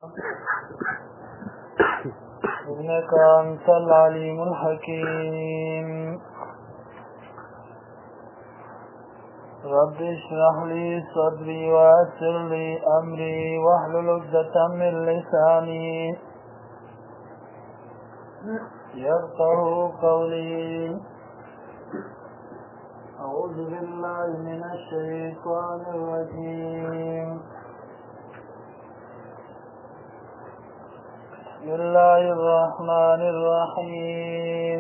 إنك أنت العليم الحكيم. رب اشرح لي صدري ويسر لي أمري واحلل عقدة من لساني يفقهوا قولي. أعوذ بالله من الشيطان الرجيم. بسم الله الرحمن الرحيم.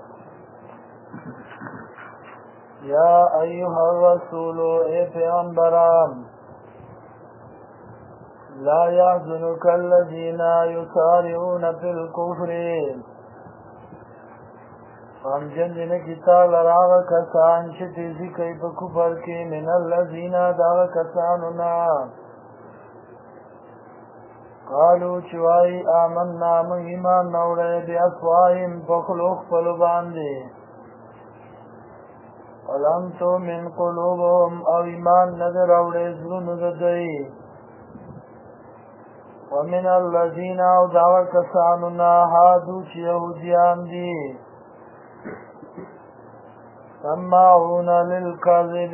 يا أيها الرسول اے پیغمبران لا يحزنك الذين يسارعون في الكفر فامجن دنکی تال راغ کسان چه تیزی کئی پا کفر کی من الذین داغ کساننا قالوا چوائی آمنا من ایمان نوڑے بی افواہم پخلوخ پلو باندے ولم تؤمن قلوبهم او ایمان ندر اوڑے زرون ددئی ومن الذین او داغ کساننا حادو چی یهودیان دی سماعون للکذب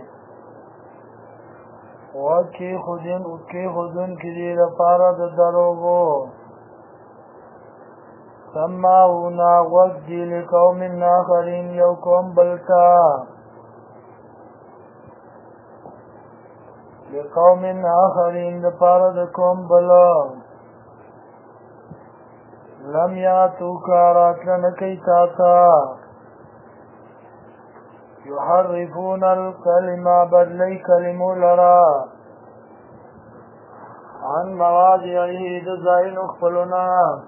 وکی خودن کی دیر پارد دروغو سماعون وکی لقوم آخرین یو قوم بلتا لقوم آخرین پارد قوم بلا لم یاتو کارات لنکی تاتا يحرفون الكلمة بدلي كلمو لرا عن مواضعه دزائن اخفلنا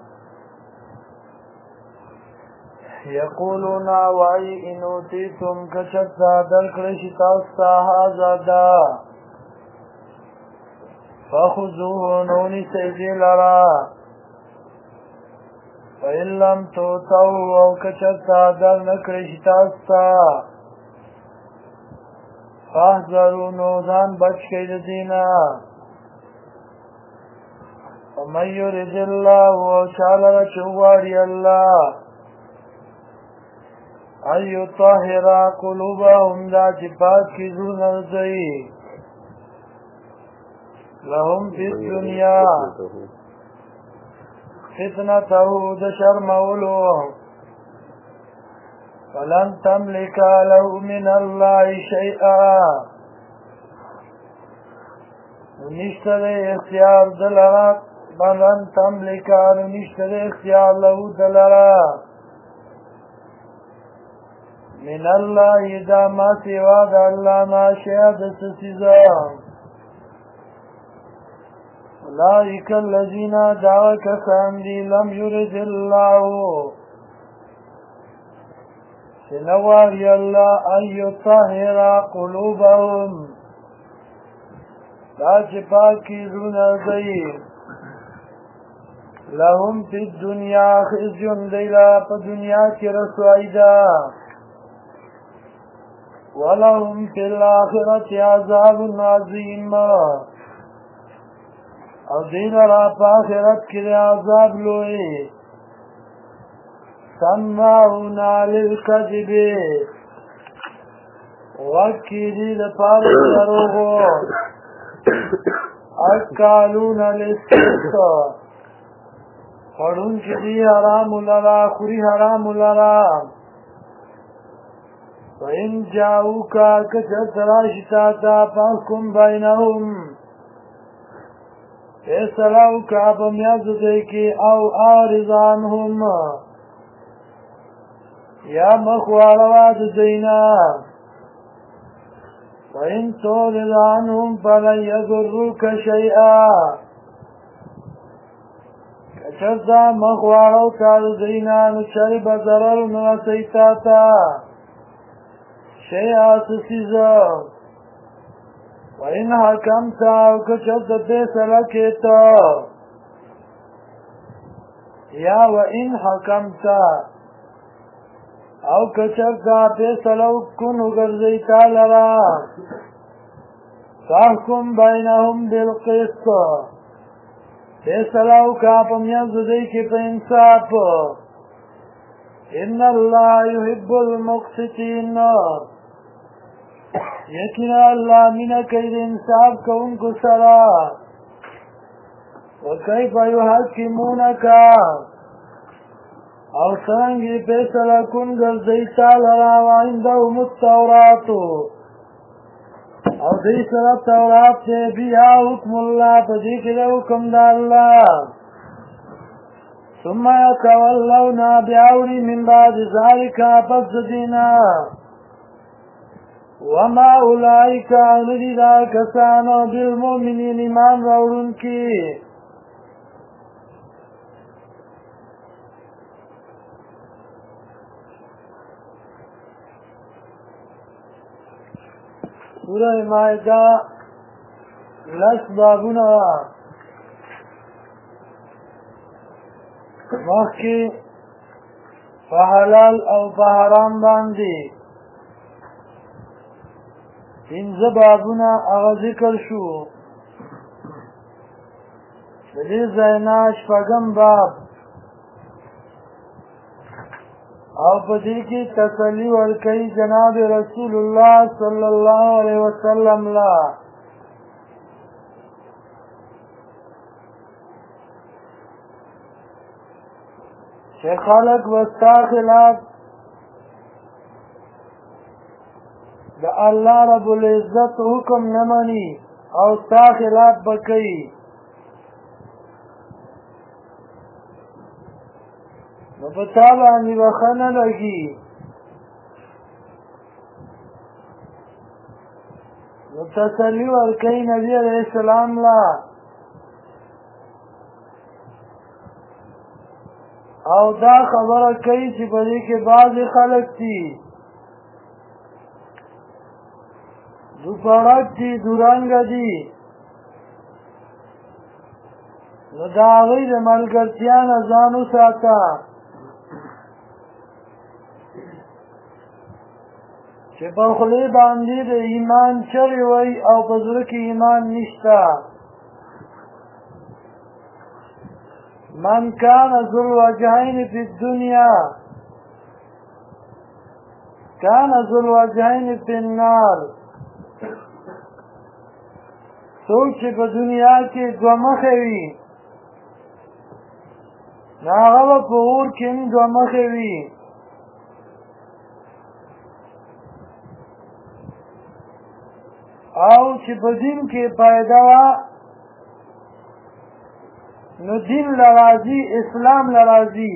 يقولون وعي إن أوتيتم كشتا دلكرش تاستا هذا دا فخذوه نوني سيدي لرا فإن لم توتوا أو كشتا دلكرش تاستا فاحذروا نوزان بچ کئی دینا ومن يرد الله وشعل چواری اللہ ان يطهر قلوبهم دا چپاک کی زون ارزئی لهم فی الدنیا فتنته دشر مولو فلن تملك له من الله شيئا نشتر اختیار دلرا فلن تملك نشتر اختیار له دلرا من الله دا ما سوا دا اللہ ما شیعد سسیزا اولئک الذین دعوا کسان دی لم یرد اللہ نواری اللہ ان یطهر قلوبهم دا چپاکی زون ارزئی لهم فی الدنیا خزیون دیلا پا دنیا کی رسوائی دا ولهم فی الاخرت عذاب عظیم او دیل را پا آخرت کی عذاب لوئی سماعون للکذب وکی دی دپار دروغو اکالون للسحت خورون چی دی حرام لرا خوری حرام لرا وَإِنْ جَاءُوكَ كَشَتْ رَاشِتَاتَ فَاحْكُمْ بَيْنَهُمْ فیصلہوک بمیاز دیکی او آرض عنہم یا مخوارواد دینا وَإِن تُعْرِضْ عَنْهُمْ فَلَنْ يَضُرُّوكَ شَيْئًا کچرتا مخوارو تاد دینا نچری بضرر نرسیتاتا شیئا سسیزا وَإِنْ حَكَمْتَ وَكَشَدَّ فَيْصَلَكَ یا وَإِنْ حَكَمْتَ او کچرتا فیصلو کنو گرزیتا لرا فاحکم بینهم بالقسط فیصله وکړه په منځ د دوی کې په انصاف ان الله يحب المقسطين یقینا الله مینه کوي د انصاف کوونکو سره وکيف يحكمونك او څنګه فیصله کوم ګرځي تعالی را وعندهم التوراة او دې سره تورات دې بیا حکم الله په دې کې له حکم د الله ثم يتولون بعون من بعد ذلك فسدنا وما اولئك الذين كانوا بالمؤمنين ایمان راوړونکي سورہ مائدہ لس بابونه مخکې په حلال او په حرام باندې پنځه بابونه هغه ذکر شو د دې ځای نه شپږم باب او په دې کې تسلی ورکوي جناب رسول الله صلی الله علیه وسلم لا چې خلق وستا خلاف د الله رب العزت حکم نه مني او ستا خلاف بکوي نو په تا باندې بخښنه لګي نو تسلي ورکوي نبي علیه السلام لا او دا خبره کوي چې په دې کې بعضې خلک دي دوپړک دي دورنګه دي نو د هغوی د ملګرتیا نه ځان وساته چې په خولې باندې د ایمان چغې وایي او په زړه کې ایمان نشته من كان ذو الوجهين في الدنيا كان ذو الوجهين في النار څوک چې په دنیا کې دوه مخې وي نو هغه به په اور کې هم دوه مخې وي او چې په دین کې پیدا وه نو دین لرازی اسلام لرازی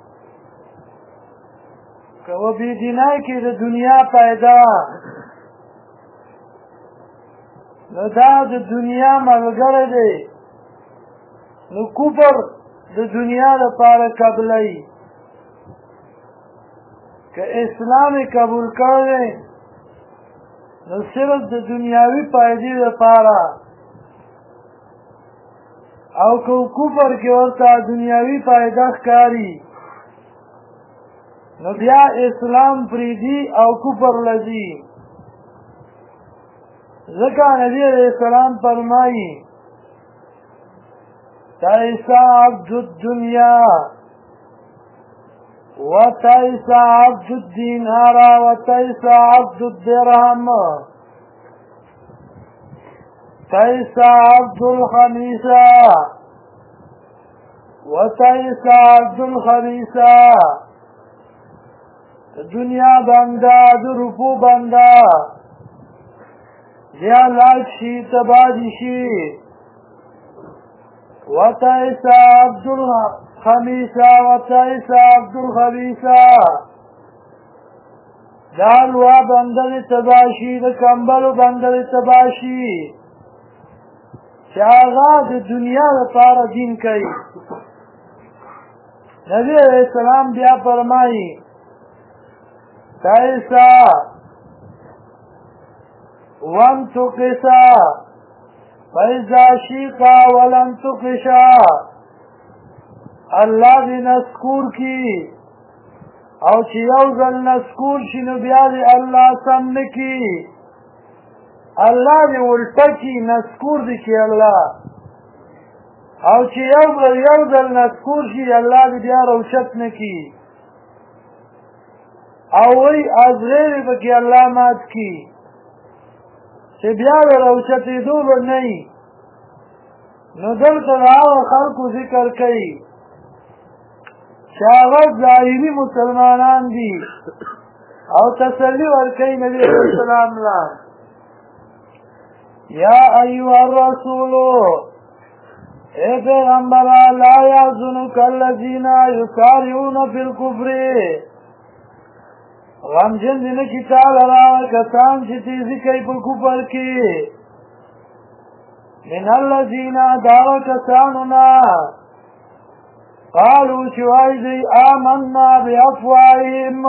که و بیدینای که د دنیا پیدا نو دا د دنیا ملګری دی نو کفر د دنیا لپاره قبلی که اسلام قبول کړی نو صرف د دنیاوی پیدې لپاره او که کفر کې ورته دنیاوی فایده ښکاري نو بیا اسلام پریږدي او کفر لځي ځکه نبي علیه السلام فرمایي تعس عبد الدنيا وتعس عبد الدينار وتعس عبد الدرهم تعس عبد الخميسة وتعس عبد الخميسة دنیا بنده د روپو بنده یا لاک شي تبادی شي وتعس عبد الخميسة وتعس عبد الخبيثة دالوا بنده تباشي د کمبلو بنده تباشي چې هغه د دنیا لپاره دین کوي نبی علیہ السلام بیا فرمایي تعسا وانتقصا فإذا شیقا ولن تقشا الله دې نسکور کی او چې یو ځل نسکور شي نو بیا دې الله سم نه کی الله دې الټه کی نسکور دې کی الله او چې یو ځل نسکور شي الله دې بیا روشت نه کړي او وایي ازغیرې پکې الله مات کړي چې بیا د روشتېدو به نه وي نو دلته د هغه خلکو ذکر کوي چې هغه ظاهري مسلمانان دي او تسلی ورکوي نبي علیه السلام له یا ایها الرسول اے پیغمبره لا یحزنک الذین یسارعون فی الکفر غمجن دي نه کي تعالی را کسان چې تیزی کوي په کفر کې من الذین دعوا کساننا قالوا چې وایي دوی آمنا بافواههم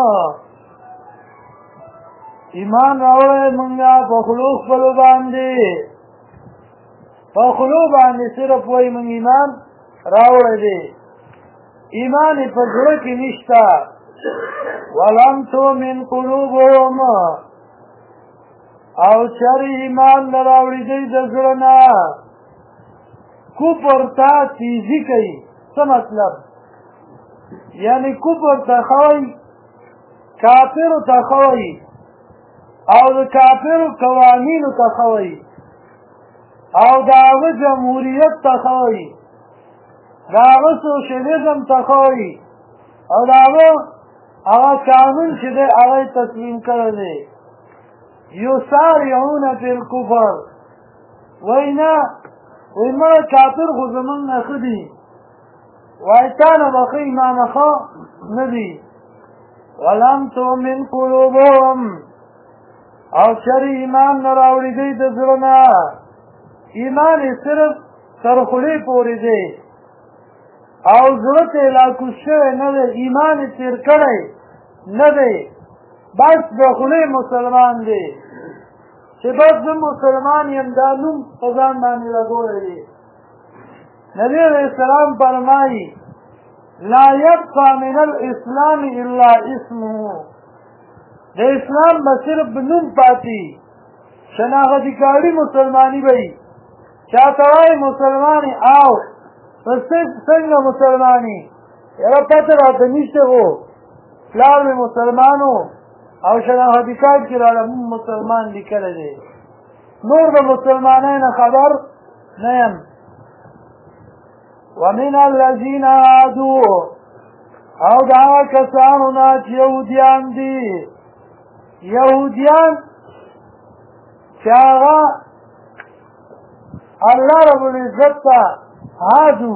ایمان راوړی مونږه په خولو خپلو باندې په خولو باندې صرف وایي مونږ ایمان راوړی دی ایمان یې په زړه کې نشته ولم تؤمن قلوبهم او چر ایمان نه راوړي دی د زړه نه کفر ته تیزی کوي څه مطلب یعنی کفر ته خوي کافرو ته خوي او د کافرو قوانینو ته خوي او د هغه جمهوریت ته خوي د هغه سوشلیزم ته خوي او د هغه قانون چې دی هغه یې تسلیم کړی دی یسارعون فی الکفر وایي نه وایي مړه کافر خو زمونږ نه ښه دي وایي تا نه به ښه ایمانه ښه نه دي ولم تؤمن قلوبهم او چر ایمان نه راوړي دی د زړه نه ایمان یې صرف تر خولې پورې دی او زړه ته لا کوز شوی نه دی ایمان یې تېر کړی نه دی بس د خولې مسلمان دی چې بس زه مسلمان یم دا نوم په ځان باندې لګولی دی نبي علیه السلام فرمایي لا یبقى من الاسلام الا اسمه د اسلام به صرف نوم پاتې شناختی کاري مسلمانی به وي چاته وایي مسلمانې او څنګه مسلمانې یاره پته راته نشته خو پلار مې مسلمان و او شناختی کارت کې راله مونږ مسلمان لیکلی دی نور د مسلمانۍ نه خبر نه یم ومن الذین هادوا او د هغه کسانو نه چې یهودیان دي یهودیان چې هغه الله رب العزت ته هادو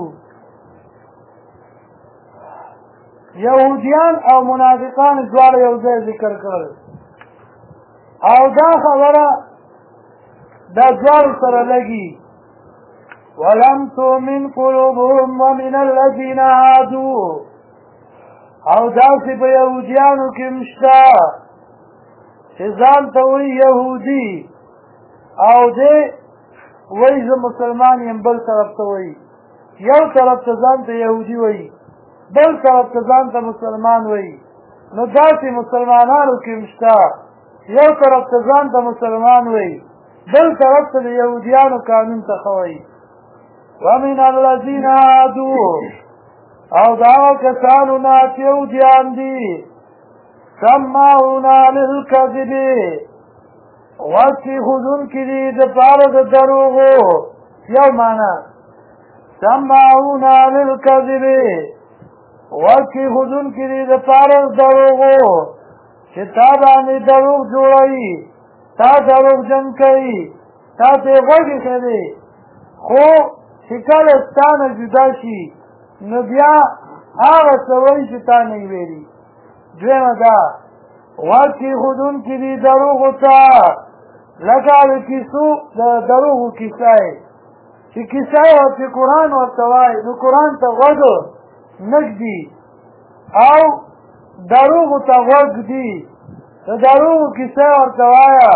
یهودیان او منافقان دواړه یو ځای ذکر کړل او دا خبره دا دواړو سره لګي ولم تؤمن قلوبهم ومن الذین هادوا او داسې په یهودیانو کې مشته چې ځان ته وایي یهودي او دی وایي زه مسلمان یم بل طرف ته وایي یو طرف ته ځان ته یهودي وایي بل طرف ته ځان ته مسلمان وایي نو داسې مسلمانانو کې مشته یو طرف ته ځان ته مسلمان وایي بل طرف ته د یهودیانو قانون ته ښه وایي ومن الذین هادوا او دا هغه کسانو نه چې یهودیان دي سماعون للکذب غوږ ایښودونکي دي د پاره د دروغو یو معنا سماعون للکذب غوږ ایښودونکي دي د پاره د دروغو چې تا باندې دروغ جوړوي تا دروغجن کوي تا ته یې غوږ ایښی دی خو چې کله ستا نه جدا شي نو بیا هغه څه وایي چې تا نه یې ویلي دویمه دا غوږ ایښودونکي دي دروغو ته لکه د کیسو د دروغو کیسه یې چې کیسه یې ورته قرآن ورته وایي نو قرآن ته غوږ نه ږدي او دروغو ته غوږ ږدي د دروغو کیسه یې ورته وایه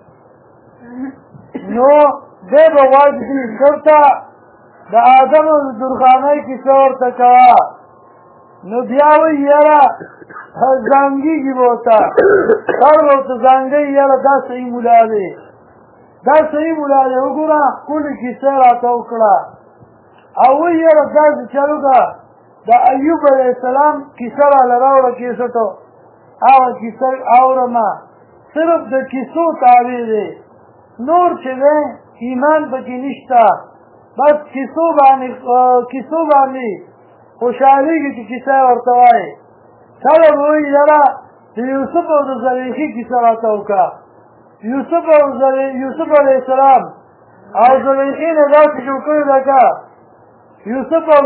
نو دی به غوږ ږدي چېرته د آدم او د درخانۍ کیسه ورته کوه نو بیا وایي یاره زنګېږي به ورته سر به ورته زنګوي یاره دا صحیح ملا دی دا صحیح ملا دی وګوره ښکلې کیسه یې راته وکړه او وی یاره داسې چلو ده د ایوب علیه السلام کیسه راله راوړه کیسټو هغه کیسه اورمه صرف د کیسو تابع دی نور چې دی ایمان پکې نشته بس کیسو باندې خوشحالېږي چې کیسه ورته وایي کله به وایي یاره د یوسف او د زلیخې کیسه راته وکړه یوسف علیه السلام او زلیخې نه داسې جوړ کړې ده که یوسف او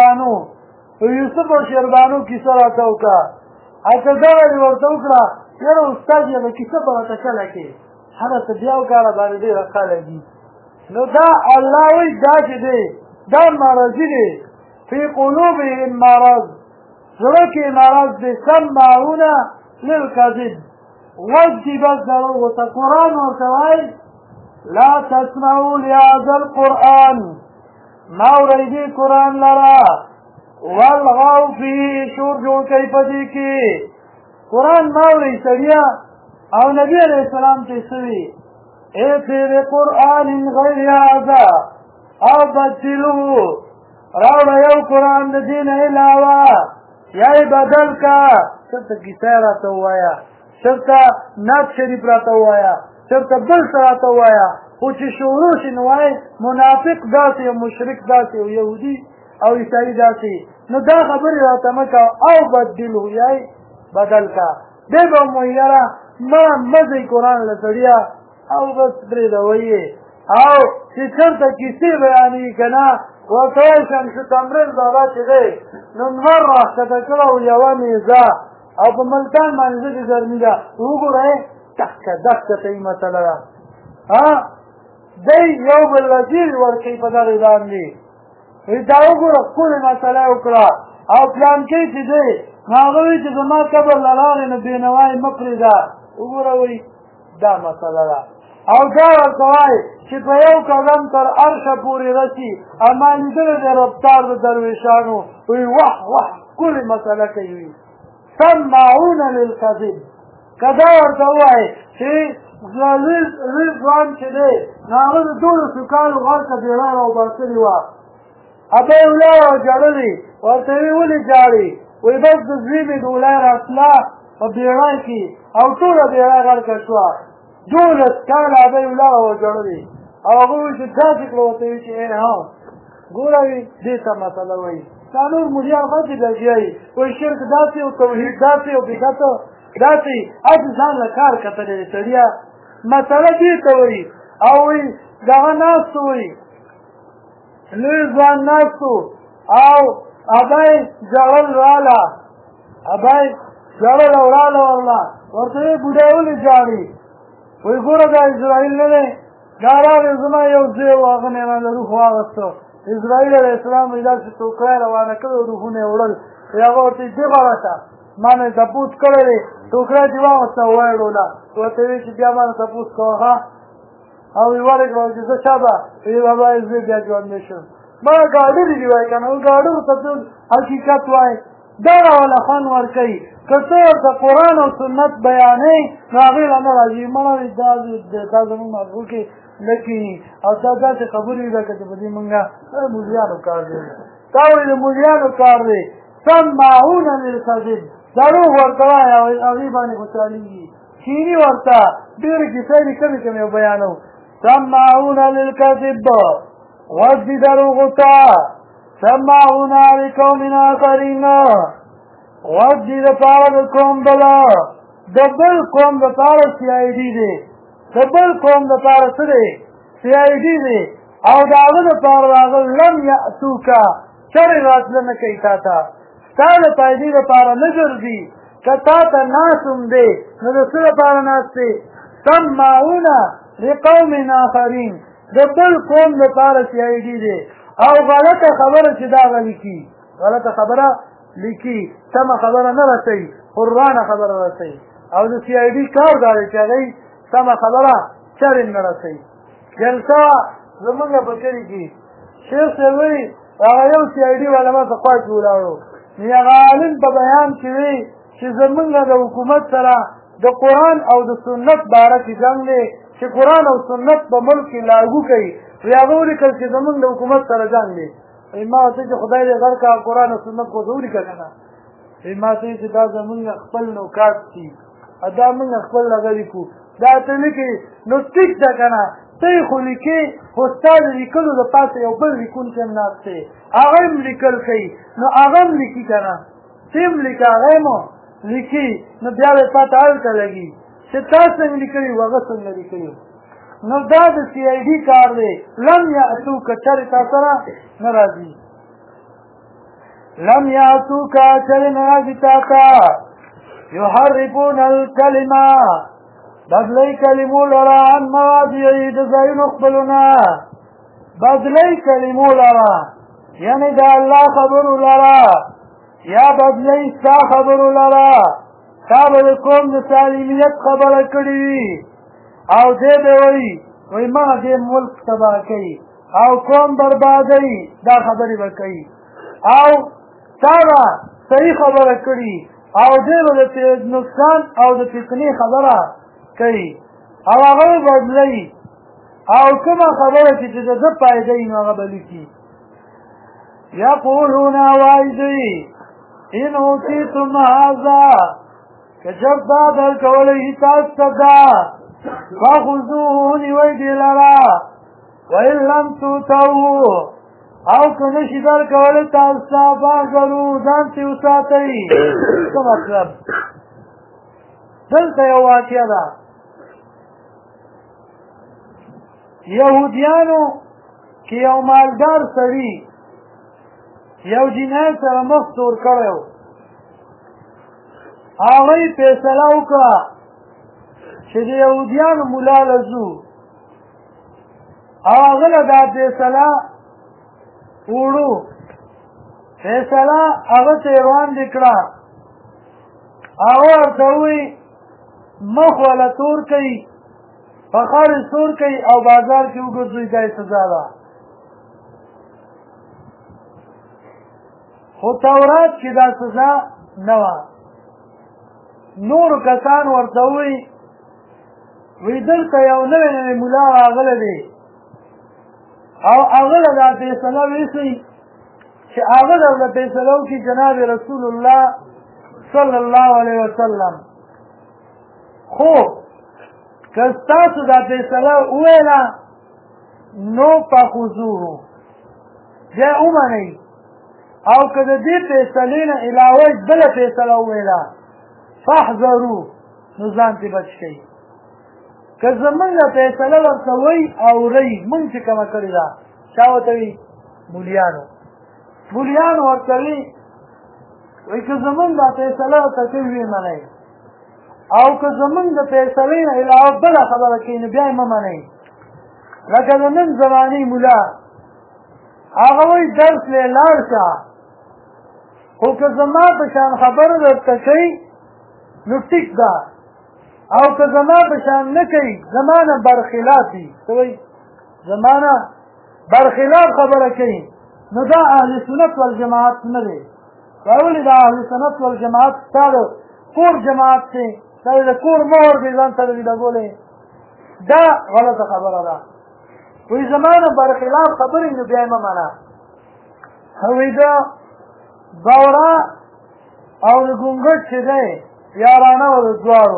شیربانو کیسه راته وکړه او که دغه یې ورته وکړه یاره استاد یې کیسه به ورته کله کې هغه ته بیا وکړه باندې ډېره ښه لګي نو دا الله وایي دا چې دی دا مرضي دی فی قلوبهم مرض زړه کې مرض دی سماعون للکذب وجدي بس دروغو ته قرآن ورته وایي لا تسمعوا لهذا القرآن ما اورېدي قرآن لره والغوا فيه شور جوړ کوي په دې کې قرآن ما اورئ سړیا او نبی علیه السلام ته څه وي ائتی بقرآن غیر هذا او بدلوه راوړه یو قرآن د دې نه علاوه یا یې بدل کا چېرته کیسه یې راته ووایه چېرته نعت شریف راته ووایه چېرته بل څه راته ووایه خو چې شروع شي نو وایي منافق داسې او مشرک داسې او یهودي او عیسایي داسې نو دا خبرې راته مه کوه او بدلو یا یې بدل کا دی به مو یاره مه ځئ قرآن له سړیا او بس پرېږدوئ او چې چېرته کیسې بیانېږي که نه ورته وایي شمس تمرین بابا چې دی نو نور راښکته کړه او یوه میزه او په ملتان باندې ځکه ګرمي ده وګورئ دښته ته یې مسله ده دی یو بل وزیر ورکوي په دغې باندې دا وګوره ښکلې مسله یې وکړه او پلانکۍ چې دی هغه وایي چې زما قبر له لارې نه بېنوا یې مه پرېږده وګوره وایي دا مسله ده او دا ورته وایي چې په یو قدم تر عرشه پورې رسي اما لیدلی دی رفتار د درویشانو وایي وح ښکلې مسله کوي سماعون للکذب که دا ورته ووایي چې لوی ځوان چې دی نو هغه د 12 کالو غر ته بېړۍ راوباسلې وه هغه یې ولاړه او ژړلې ورته ویې ولې ژاړې وایي بس د زوی مې د ولای راتله په بېړۍ کې او ټوله بېړۍ غرقه شوه 12 کاله هغه یې ولاړه او ژړلې او هغه وایي چې داسې کړه ورته وایي چې ګوره وي دې ته مسله وایي دا نور مریان غټې لګیا یي وایي شرک داسې او توحید داسې او بدعت داسې هسې ځان له کار کتلی دی سړیا مسله دې ته وایي او وایي دغه ناستو وایي لوی ځوان ناستو او هغه یې ژړل راله هغه یې ژړل او راله ورته وایي بوډۍ ولې ژاړې وایي ګوره دا اسرائیل نه دی دا راغی زما یو زوی و هغه مې رانه روح واغسته اسرائیل علیه السلام وایي داسې ټوکری روانه کړې روحونه یې وړل هغه ورته وایي دې غاړه ته ما نه تپوس کړی دی ټوکری دې واغسته ووایې ډوله ورته وایي چې بیا ما نه تپوس کوه ښه او ویې ورې کړه چې زه چا به وایي بابا یې زوی بیا ژوندی شو ما ګاډرې دي وایي که نه ګاډرو ته ټول حقیقت وایي دغه والا خوند ورکوي که ته ورته قرآن او سنت بیانوې نو هغې له نه راځي مړه وایي دا زموږ مغزو کې نه کښېني او دا داسې خبرې وي لکه چې په دې مونږه مولیانو کار دی دا وایي د مولیانو کار دی سماعون للکذب دروغ ورته وایي او هغې باندې خوشحالېږي کښېني ورته ډېرې کیسې دي کمې کمې بیانو سماعون للکذب غوږ دي دروغو ته سماعون لقوم آخرین غوږ دي دپاره د قوم بله د بل قوم دپاره CID دی د بل قوم دپاره څه دی CID دی او د هغه دپاره راغل لم یأتوکه چرې راتله نه کوي تا ته ستا د فایدې دپاره نه ګرځي که تا ته ناست هم دی نو د څه دپاره ناست دی سماعون لقوم آخرین د بل قوم دپاره CID دی او غلطه خبره چې دا لیکي غلطه خبره لیکي سمه خبره نه رسوي قرآنه خبره رسوي او د CID کار دا دی چې هغوی سمه خبره چرې نه رسوي جلسه زمونږ په کلي کې شیخ صاحب وایي هغه یو CID والا ما ته خوا کې ولاړو نو هغه عالم په بیان کې وایي چې زمونږ د حکومت سره د قرآن او د سنت باره کې جنګ دی چې قرآن او سنت په ملک کې لاګو کوي وی هغه ولیکل چې زمونږ د حکومت سره جنګ دی ما ورته چې خدای دې غر کا قرآن او سنت خو ضروري که نه ما ته چې دا زمونږ خپل نوکات دي دا موږ خپل هغه لیکو دا ته لیکې نو ټیک ده که نه ته یې خو لیکې خو ستا د لیکلو د پاسه یو بل لیکونکی هم ناست دی هغه هم لیکل کوي نو هغه هم لیکي که نه ته هم لیکه هغه هم لیکي نو بیا به پاته هلته لګي چې تا څنګه لیکلي وو هغه څنګه لیکلي نو دا د سی آی ډي کار دی لم یأتوک چرې تا سره نه راځي لم یأتوک چرې نه راځي تا ته یحرفون الکلمه بدلی کلمو لرا عن مواضعی د ځایونو خپلونه بدلی کلمو لرا یعنی د الله خبرو لرا یا بدلی ستا خبرو لرا تا به د قوم د سالمیت خبره کړې وي او دې به وایي ما دې ملک تباه کوي او قوم بربادوي دا خبرې به کوي او تا به صحیح خبره کړي او دې به د نقصان او د فتنې خبره کوي او هغه بدلوي او کومه خبره چې د ده فایده وي نو هغه به لیکي یقولون وایي دوی ان اوتیتم هذا که چپ دا درکولی تاسو ته دا فخذوه ونیوئ دې لره وان لم تؤتوه او که نشي درکولی تاسو ته فاحذروا ځان ترې وساتئ څه مطلب دلته یو واقعه ده یهودیانو کې یو مالدار سړي یو جنایت سره مخ تور کړی و هغوی فیصله وکړه چې د یهودیانو ملا له ځو او هغه له دا فیصله وړو فیصله هغه ته یې وړاندې کړه هغه ورته ووایي مخ والا تور کوي فخر سور کوي او بازار کې وګرځوي دا یې سزا ده خو تورات کې دا سزا نه وه نورو کسان ورته ووایي وایي دلته یو نوی نوی ملا راغلی دی او هغه له دا فیصله ویسئ چې هغه درله فیصله وکړي جناب رسول الله صلی الله علیه وسلم خو که ستاسو دا فیصله وویله نو فخذوه بیا ومنئ او که د دې فیصلې نه علاوه بله فیصله وویله فاحذرو نو ځان ترې بچ کړئ که زمونږ فیصله ورته وایي اورئ مونږ چې کومه کړې ده چا ورته وي مولیانو ورته وي وایي که زمونږ دا فیصله ورته کوي ویې منئ او که زمونږ د فیصلې نه علاوه بله خبره کوي نو بیا یې مه منئ لکه د نن زمانې ملا هغه وایي درس لی لاړ شه خو که زما په شان خبره درته کوي نو ټیک ده او که زما په شان نه کوي زما نه برخلاف وي څه وایي زما نه برخلاف خبره کوي نو دا اهل سنت والجماعت نه دی ولې دا اهل سنت والجماعت ستا د کور جماعت دی دا د کور مور دی ځان سره دي لګولی دا غلطه خبره ده وایي زما نه برخلاف خبرې نو بیا یې مه منه وایي دا بورا او د ګونګټ چې دی یارانه و د دواړو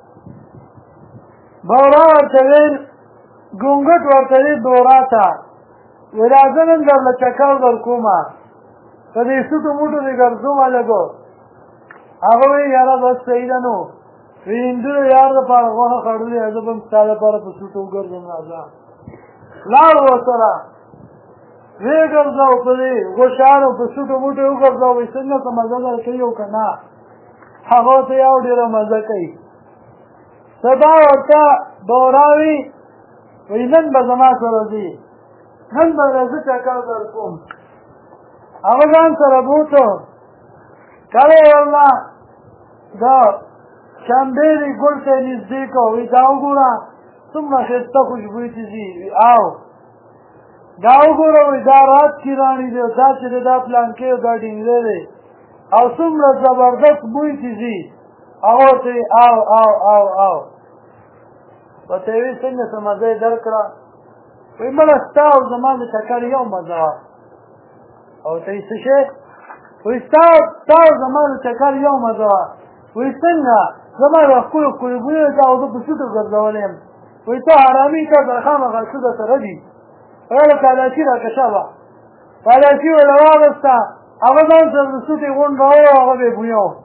بورا ورته ویل ګونګټ ورته ویل بورا ته وایي راځه نن درله چکر در کومه په دې سوټو موټو دې ګرځومه لږو هغه وایي یاره بس صحیح ده نو وایي هندو یار دپاره غوښه خوړلې زه به هم ستا دپاره په سوټو وګرځم راځه لاړ ورسره ویې ګرځاو په دې غوښانو په سوټو موټو یې وګرځاو وایي څنګه که مزه در کوي او که نه هغه ورته یو ډېره مزه کوي سبا ورته بورا وي وایي نن به زما سره ځي نن به زه چکر در کوم هغه ځان سره بوتو کله یې والله دا شمبېرې ګل ته یې نږدې کړو وایي دا وګوره څومره ښایسته خوشبویي چې ځي او دا وګوره وایي دا رات کیراني دی دا چې دی دا پلانکې او دا ډینګلی دی او څومره زبردست بوی چې ځي هغه ورته وایي او ورته یې وایي څنګه څه مزه یې درکړه وایي مړه ستا او زما د چکر یو مزه وه او ته یې څه شی وایي ستا او زما د چکر یو مزه وه وایي څنګه زما د ښکلو ښکلو بویونه تا او زه په سوټو ګرځولی یم وایي ته حرامي تا سره خامخا څه در سره دي ویله پالاسي راکشه وه پالاسي ورله واغسته هغه ځان سره د سوټې غونډ راوړو هغه به یې بویه و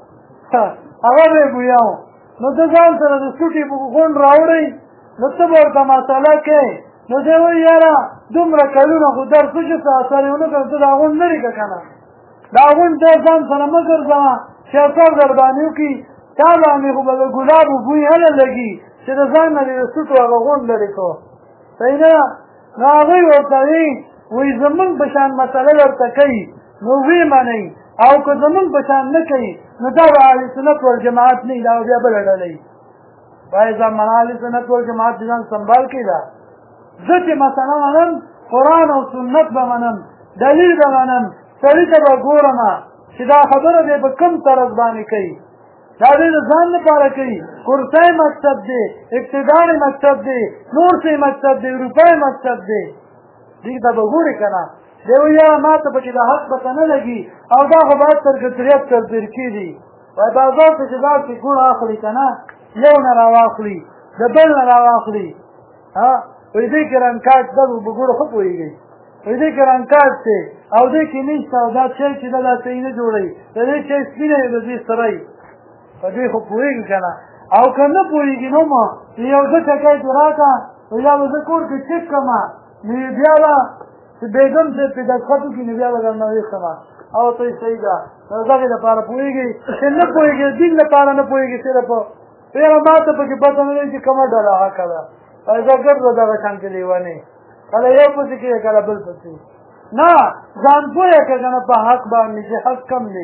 هغه به یې بویه و نو ته ځان سره د سوټې غونډ راوړئ نو ته به ورته مسله کوې نو دی وایي یاره دومره کلونه خو درس وشو څه اثر یې ونه کړ ته دا غونډ لرې که که نه دا غونډ ته ځان سره مه ګرځوه چې اثر در باندې وکړي تا باندې خو به د ګلابو بوی هله لګي چې د ځان نه دې د سوټو هغه غونډ لرې کړو صحیح نه نو هغوی ورته وایي زمونږ په شان مسله درته کوي نو ویې منئ او که زمونږ په شان نه کوي نو دا به اهل سنت والجماعت نه وي دا به بیا بله ډله وي وایي زمان اهل سنت والجماعت د ځان سنبال کړي دا زه چې مسله منم قرآن او سنت به منم دلیل به منم سړي ته به ګورم چې دا خبره دی په کوم طرز باندې کوي دا دی د ځان لپاره کوي کورسۍ مکتب دی ابتدایي مکتب دی نور څه مکتب دی اروپایي مکتب دی دې ته به ګورې که نه دی وایي یاره ما ته پکې د حق پته نه لګي او دا خو باید تر کثریت تر فرقې دي وایي بازار ته چې داسې ګوړ اخلي که نه یو نه راواخلي د بل نه راواخلي وایي دې کې رنګکاټ ده په ګوړو ښه پوهېږئ وایي دې کې رنګکاټ دی او دې کې نشته او دا چای چې ده دا صحیح نه جوړوي د دې چای سپینه وي د دې سره وي په دې خو پوهېږي که نه او که نه پوهېږي نو ما یو څه ټکی دې راکړه یا به زه کور کې چک کړم نو بیا به چې بیګم صاحب پرې دستخط وکړي نو بیا به درنه ویښتم او ته یې صحیح ده د دغې لپاره پوهېږي چې نه پوهېږي دین لپاره نه پوهېږي صرف یاره ما ته پکې پته نه لګي چې کومه ډله حقه ده زه ګرځه دغه شانتې لیونې کله یو پسې کېږي کله بل پسې نه ځان پوهه که که نه په حق باندې چې حق کم دی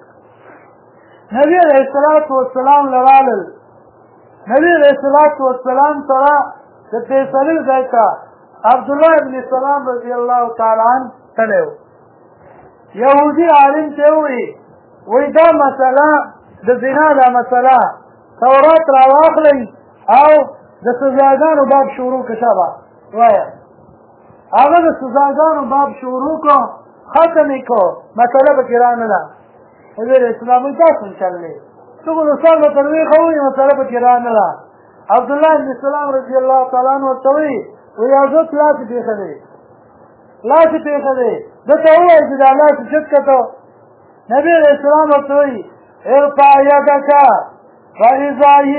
نبی علیه الصلاة والسلام لرالل نبی علیه الصلاة والسلام سره د فیصلې ځای ته عبدالله ابن سلام رضی الله تعالی عنه تللی و یهودي عالم ته ووایي وایي دا مسله د زنا دا مسله تورات راواخلئ او د سزاګانو باب شروع که شبه وایه هغه د سزاګانو باب شروع کو ختم یې کو مسله پکې رانله نبی علیه السلام وایي دا څنګه چل دی ته خو د سر به تر ویښه ووایي مسله پکې رانله عبدالله ابن سلام رضی الله تعالی عنه ورته وایي وایي حضرت لاسې پېښه دی لاسې پېښه دی ده ته ووایي چې دا لاسې چت کته نبی علیه السلام ورته وایي ارفع یدک فاذا هي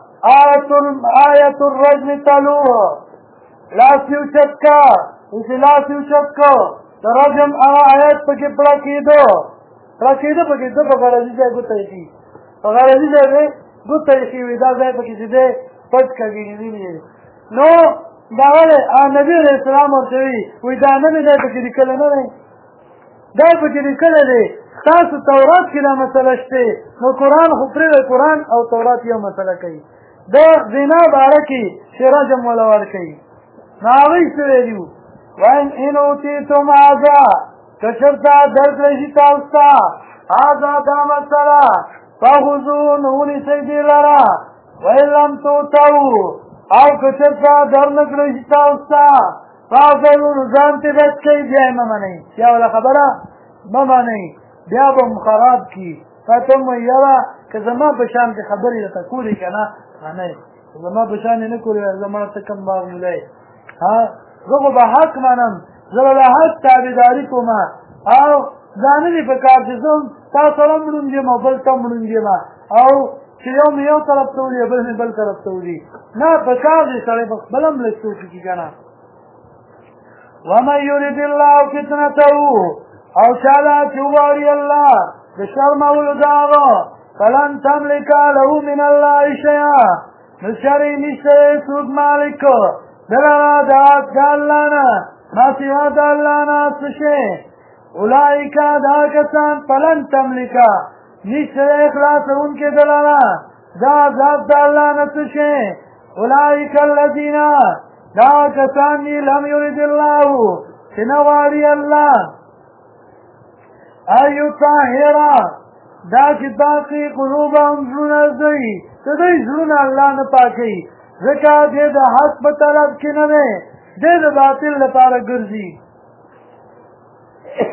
آیة الرجم تلوه لاس اوچت کا اسی لاس اوچت کو د رجم هغه آیات پکې پړه کېدو پکې ده په غرضي ځای ګوته ایښي په غرضي ځای دی ګوته ایښي وي دا ځای پکې چې دی پټ کږېږي نو دا ولې نبي علیه السلام ورته وایي دا نه دی دی پکې لیکلی نه دی دا پکې لیکلی دی تاسو تورات کې دا مسله شته نو قرآن خو پرېږدئ قرآن او تورات یو مسله کوي د زنا باره کې چې رجم وله ورکوي نو هغوی څه ویلي وو وان ان اوتیتم هذا که چېرته درکړی شي تاسو ته هذا دا مسله فخذوه نو ونیسئ دې لره وان لم تؤتوا او که چېرته در نه کړی شي تاسو ته فاعذروا نو ځان ترې بچ کړئ بیا یې مه منئ بیا وله خبره مه منئ بیا به م خراب کړي تا ته م وایي یاره که زما په شان دې خبرې درته کولې که نه نه زما په شان یې نه کولې زما ته کم باغ مولی زه خو به حق منم زه به د حق تابعداري کوم او دا نه دي په کار چې زه تا سره مړوند یم او بل ته مړوند یم او چې یو مې یو طرف ته ولي بل مې بل طرف ته ولي نه په کار دی سړی په خپله هم لږ سوچ وکړي که نه ومن یرد الله فتنته او چاله چې وغواړي الله د شرمولو د هغه فلن تملک له من الله شیئا نو شرې نشته څوک مالک دلاره د الله نه ما سوا د الله نه څه شی اولئک دا کسان فلن تملک نشته خلاصونکي دلاره دا ذات د الله نه څه شی اولئک الذین دا کسان دي لم یرد الله چې نه غواړي الله ایطهرا دا چې باقي قلوبهم زړونه دوی د دوی زړونه الله نه پاکوي ځکه دی د حق په طلب کې نه دی دی د باطل لپاره ګرځي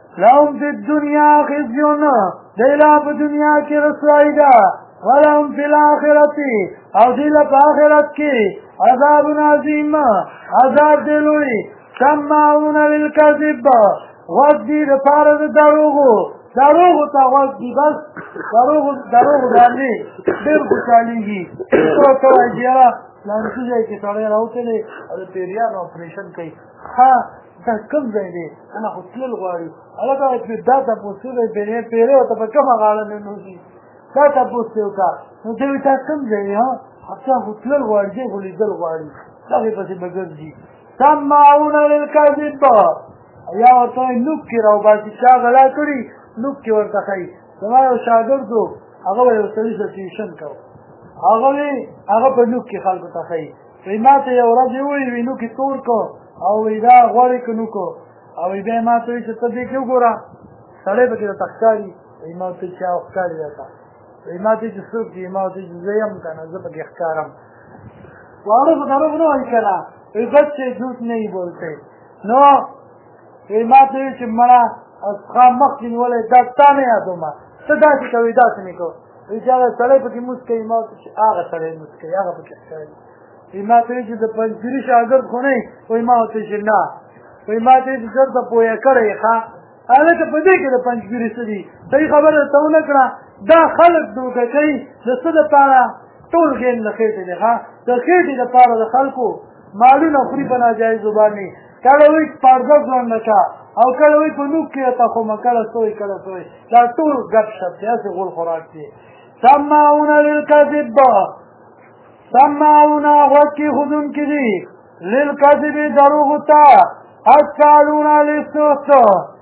لهم فی الدنیا خزیون دیلا په دنیا کې رسوائی ده ولهم فی الاخرت او دیلا په آخرت کې عذاب عظیم عذاب دی لوی سماعون للکذب غوږ دي د پاره د دروغو ته غوږ دي بس دروغ باندې ډېر خوشحالېږي څوک وایي چې یاره فلاني ځای کې سړی راوتلی او د پیریانو اپریشن کوي ها دا کوم ځای دی انا خو تلل غواړي هلکه دا تپوس کوي پیری ورته په کومه غاړه ننوځي دا تپوس یې وکړه نو دی وایي دا کوم ځای دی چا خو تلل غواړي دی خو لیدل غواړي دغې پسې به ګرځي سماعون للکذب یا ورته وایي نوک کې راوباسي چا غلا کړي نوک کې ورته ښایي زما یو شاګرد و هغه به یو سړي سره ټیوشن کوو هغه په نوک کې خلکو ته ښایي وایي ما ته یو ورځ ووایي وایي نوک یې تور کړو او وایي دا غوړې که نوکو او وایي بیا یې ما ته وایي چې ته دې کې وګوره سړی پکې راته ښکاري وایي ما ورته چې ښکاري راته وایي ما ته چې څوک دي ما ورته چې زه یم که نه زه پکې ښکارم واړه خو دروغ نه وایي که نه وایي بچے جھوٹ نہیں بولتے نو وایي ما ته وایي چې مړه خوا مخکې نیولی دا تا نه یادومه ته داسې کوې داسې مې کوو وایي چې هغه سړی پکې موس کوي ما ورته چې هغه سړی موس کوي هغه پکې ښکاري وایي ما ته وایي چې د پنجګري شاګرد خو نه وایي ما ورته چې نه وایي ما ته وایي چې درته پویه کړی یې ښه هلکه په دې کې د پنجګري څه دي صحیح خبره درته ونه کړه دا خلک دوکه کوي د څه دپاره ټول ګیم د خېټې دی ښه د خېټې دپاره د خلکو مالونه خوري په ناجایزو باندې کله وایي پارګه ځوان کا او کله وایي په نوک کې تخمه کله سوی دا ټول ګپ شپ دی هسې غول خوراک دی سماعون للکذب سماعون غوږ کېښودونکي دي للکذب دروغو ته اکالون للسحت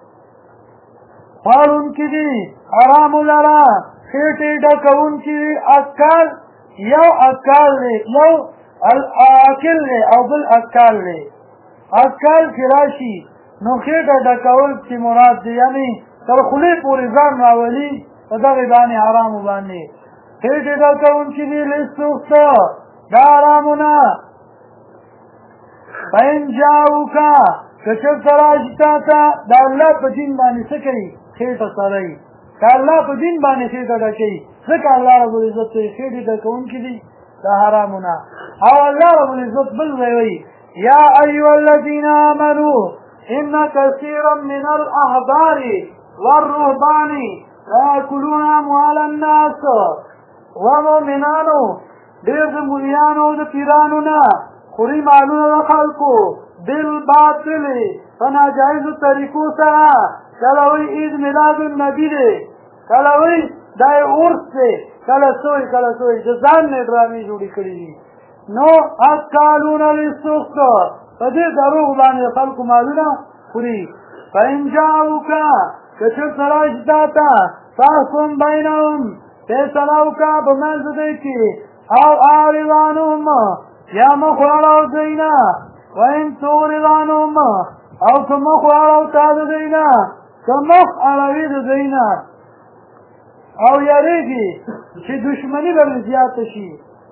خوړونکي دي حرامو لره خېټې ډکوونکي دي اکال یو اکال دی یو اکل دی او بل اکال دی اکال چې راشي نو خېټه ډکول چې مراد دی یعنې تر خولې پورې ځان راولي په دغې باندې حرامو باندې خېټې ډکوونکي دي للسحت دا حرامونه فإن جاؤوکا که چېرته راشي تا ته د الله په دین باندې څه کوي خېټه سړی که الله په دین باندې خېټه ډکوي ځکه الله ربالعزت ته خېټې ډکوونکي دي د حرامونه او الله ربالعزت بل ځای وایي یا ایها الذین آمنوا ان کثیرا من الاحبار والرهبان لایأکلون اموال الناس ومؤمنانو ډېر د ملیانو او د پیرانو نه خوري مالونه د خلکو بالباطل په ناجایزو طریقو سره کله وایي عید میلاد النبي دی کله وایي دا یې عرس دی کله سوی د ځان نه ډرامې جوړې کړي دي نو اکالون للسحت په دې دروغ باندې د خلکو مالونه خوري فإن جاؤوکا که چېرته راشي تا ته فاحکم بینهم فیصله وکړه په منځ د دوی کې او اعرض عنهم یا مخ واړوه دوی نه وإن تعرض عنهم او که مخ واړوه تا د دوی نه که مخ اړوي د دوی نه او یریږي چې دشمني به مې زیاته شي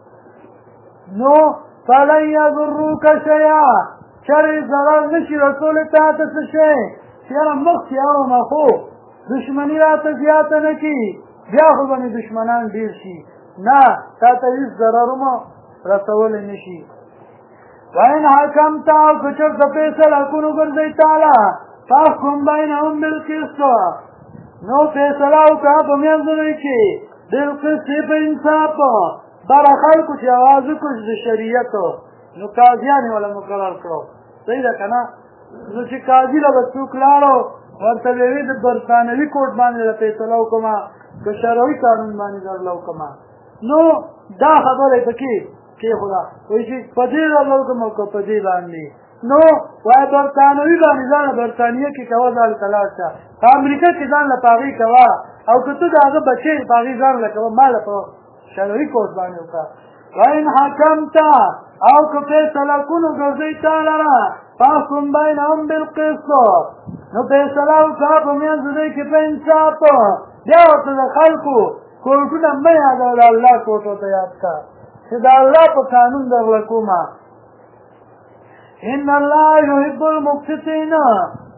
نو فلن یضروک شیئا چرې ضرر نه شي رسول تا ته څه شی چې یاره مخکې اړومه خو دشمني راته زیاته نه کړي بیا خو به مې دشمنان ډېر شي نه تا ته هېڅ ضررونه رسولی نه شي وإن حکمت او که چېرته فیصله کړو ګرځئ تعالی فاحکم بینهم بالقسط نو فیصله وکړه په منځ د دوی کې بالقسط په انصاف دغه خلکو چې اواز وکړو د شریعتو نو قاضیان یې وله مقرر کړو صحیح ده که نه نو چې قاضي له به څوک لاړو ورته به وي د برطانوي کوټ باندې د فیصله وکړمه که شرعي قانون باندې درله وکړمه نو دا خبره یې پکې کېښوده وایي چې په دې درله وکړم او که په دې باندې نو وایي برطانوي باندې ځان برطانیه کې کوه ځان ته لاړ شه په امریکا کې ځان له په هغې کوه او که ته د هغه بچی په هغې ځان له کوه ما له په شرعي کوټ باندې وکړه وإن حکمت او که فیصله کړو ګرځئ تا لره فاحکم بینهم بالقسط نو فیصله وکړه په منځ د دوی کې په انصاف بیا ورته د خلکو کوټونه مه یادوه د الله کوټو ته یاد کړه چې د الله په قانون درله کومه ان الله یحب المقسطین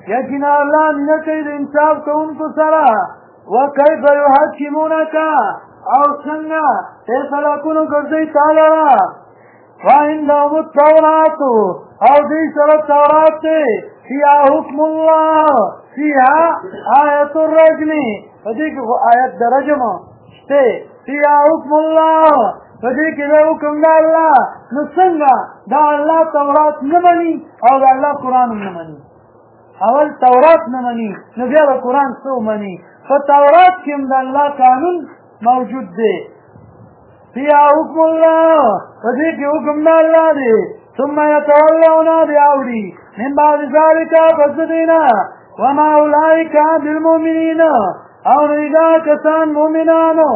یقینا الله مینه کوي د انصاف کوونکو سره وکیف یحکمونک او څنګه فیصله ګرځوي تا لره وعندهم التورات او دې سره تورات دی فيها حکم الله فيها آیت الرجم فدې کې آیت د رجم شته فيها حکم الله فدې کې دا حکم د الله نو څنګه دا الله تورات نه مني او دا الله قرآن نه مني اول تورات نه مني نو بیا به قرآن څه ومني په تورات کې هم د الله قانون موجود دی فيها حکم الله فدې کې حکم د الله دی ثم يتولون بأولی من بعد ذلك فسدنا وما أولئك بالمؤمنين او ندا کسان مؤمنانو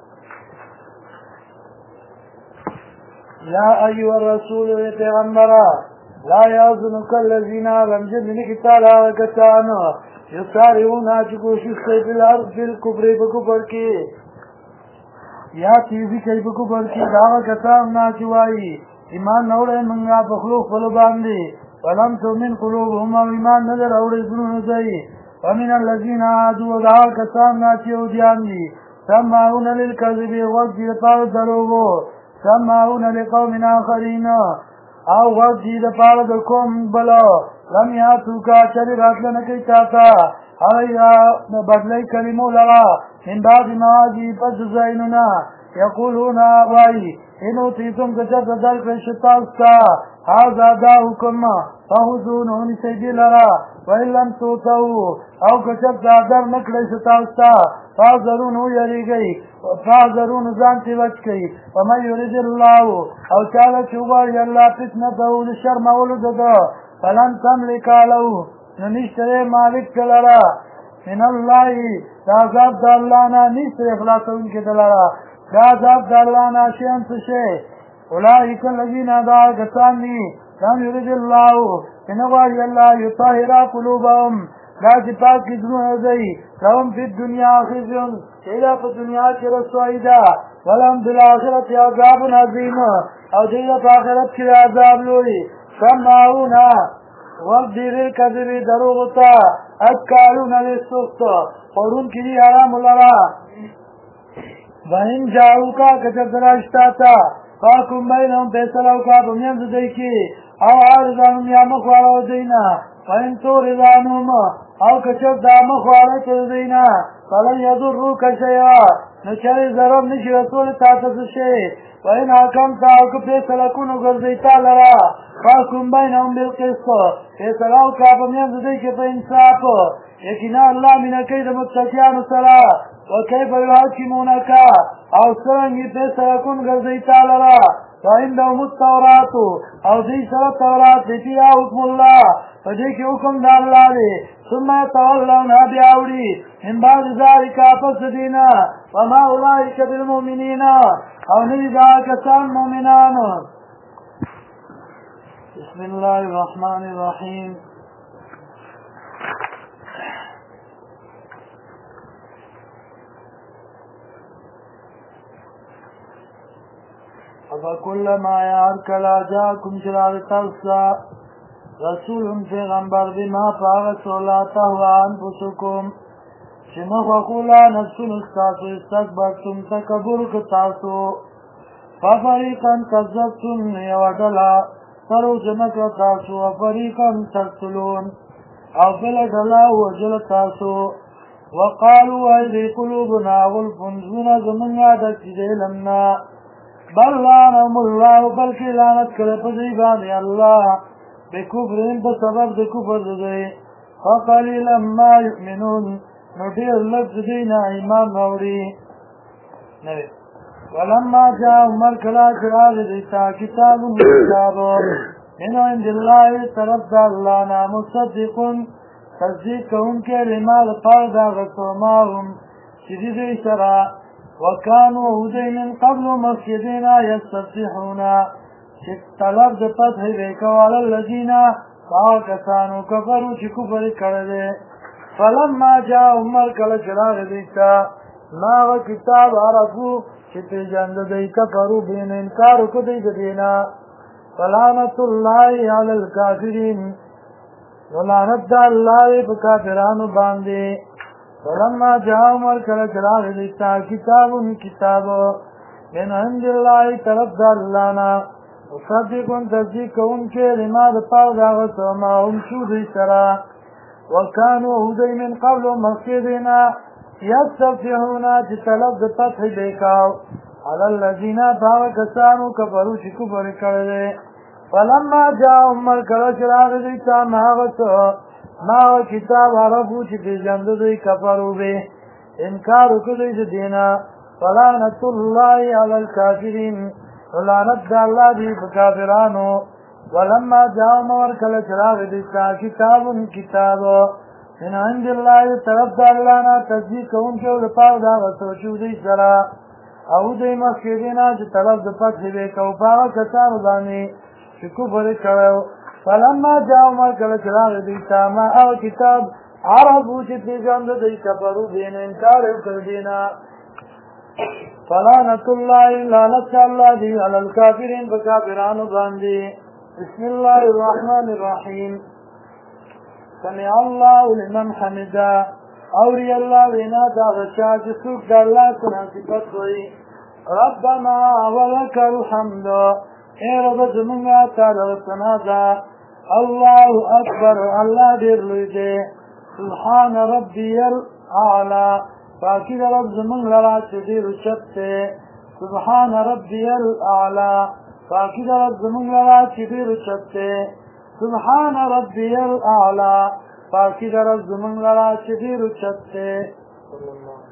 یا ایها الرسول پیغمبرا لا يحزنك الذين لم يجدن کتالا وکتان یسارعون چې کوشش کوي په الارض بالکفر بکفر کې یا تیزی کوي په کفر کې دا کسان نه چوي ایمان نوړې منګه په خلو خپل باندې ولم تؤمن قلوبهم او ایمان نه راوړي زړونه ځای ومن الذين عادوا دا کسان چې ودیان دي سمعون للكذب وجد پاو دروغو سمعون لقوم آخرين او وجد پاو د قوم بلو لم یاتوکا چری راتلنه کوي تاتا هغه بدلی کلمو لرا من بعد ما جی پس زینونا یقولون وای انو تیتم کچر دل کر شتاستا هذا دا حکم فحضونو نسیدی لرا وإلم توتو او کچر دادر نکلی شتاستا فاظرونو یری گئی فاظرونو زانتی وچ گئی ومن یرد اللہ او چالا چوباری اللہ فتنتو لشرم ولددو فلن تملکا لو ننشتر مالک کلرا من اللہ دا عذاب دا اللہ نا نشتر اخلاصون کی دلرا دا عذاب دا اللہ نا شیئن سشے اولئک الذین دا کسان دی لم یرد اللہ انوائی اللہ یطاہرا قلوبهم دا چی پاک کی دنوں ازائی لهم فی الدنیا خزیون چیدہ پا دنیا کی رسوائی دا ولهم بالآخرت عذاب عظیم او دیدہ پا آخرت کی عذاب لوئی سمعونا وقت دیگر کذبی دروغتا اکالون لسوخت قرون کی دی حرام لرا وَإِن جَاءُوكَ كَتَبْتَرَاشْتَاتَ فَاكُمْ بَيْنَهُمْ فَيْصَلَوْكَ بَمِيَنْ دَيْكِ او عارضانهم یا مخوارو دینا وَإِن تُورِضَانُهُمْ او کچب دا مخوارو دینا فَلَنْ يَضُرُّوكَ شَيْئًا نچری ضرر نشی رسول تاتس شے وَإِنْ حَكَمْتَ او کفیصلکون گردیتا لرا فَاكُمْ بَيْنَهُمْ بِالْقِسْطِ فیصلوك بَمِيَنْ دَيْكِ فَإِنصَافُ یقینا اللہ منکی دا متقیان سرا وكيف يحكمونك او سرنگی فیصلکون گردیتا لرا وعندهم التورات او دی سر التورات فيها حکم الله فدیک حکم دا اللہ دی ثم يتولون بیاوری من بعد ذلك فسدینا وما اولئک بالمؤمنین او ندی دا کسان مؤمنان بسم الله الرحمن الرحیم فَكُلَّمَا يَعْرْكَلَا جَاءَكُمْ شِرَارِ تَرْسَا رسول پیغمبر بما فَاغَسُولَا تَهْوَا أَنفُسُكُمْ شمخوخولا نفسون استاسو استکبرتم تکبر کتاسو فَفَرِيقًا كَذَّبْتُمْ يَوَدَلَا سَرُو جَنَكَ تاسو وَفَرِيقًا تَقْتُلُونَ او بلدلا وجل تاسو وقالوا أَيْدِي قُلُوبُنَا غُلْفٌ زُنَا زَمَنْغَا دَكِدَيْلَمْنَا بل لعنهم الله بلکې لعنت کړه په دې باندې الله بکفرهم په سبب د کفر دې فقلیلا ما یؤمنون نو ډېر لږ دې نه ایمان راوړي نه ولما جاء عمر کلا چراغ دې تا کتاب من عند الله طرف د الله نه مصدق تصدیق کوونکی لما لپاره دا غوښتماهم چې دې سره وكانوا هدي من قبل مسجدنا يستفتحون طلب د فتح وکول الذين كانوا كفروا چې کفر کړل فلما جاء عمر کله چراغ دیتا ما کتاب عرفو چې پیژند دی کفرو بین انکار کوي د دینا فلعنت الله علی الکافرین ولعنت دا اللہ پا کافرانو باندے ولما جاء عمر کل چراغ دیتا کتاب کتاب من عند اللہ طرف دا اللہنا مصدقون تصدیق ان کے لما دا پاو داغت وما هم شودی سرا وکانو هدی من قبل مخیدنا یستفتحونا چی طلب دا فتح بیکاو علی اللذین پاو کسانو کفرو چی کفر کردے فلما جاء عمر کل چراغ دیتا ماغ کتاب عربو چی پی جندو دی کفرو بے انکارو کدی دینا فلعنت اللہ علی الکافرین ولعنت دا اللہ دی بکافرانو ولما جاء عمر کل چراغ دیتا کتاب من عند اللہ طرف دا اللہنا تصدیق ان کے لپاو دا غصوچو دی سرا او دی مخیدینا چی طلب دا فتح بے کو پاگا کسانو دانی چی کفر کرو فلما جاء عمر کل چراغ دیتا ما او کتاب عربو چی پیجند دی کفرو بین انکارو کردینا فلعنت اللہ لعنت اللہ دی علی الکافرین بکافرانو باندی بسم اللہ الرحمن الرحیم سمع اللہ لمن حمدا اوری اللہ وینا دا غشا جسوک دا اللہ سنا صفت ہوئی ربنا ولک الحمد اے رب زمنگا تعالی سنا دا اللہ اکبر اللہ دیر لوی دے سبحان ربی الاعلا پاکی دا رب زمنگ لرا چدیر چتے سبحان ربی الاعلا پاکی دا رب زمنگ لرا چدیر چتے سبحان ربی الاعلا پاکی دا رب زمنگ لرا چدیر چتے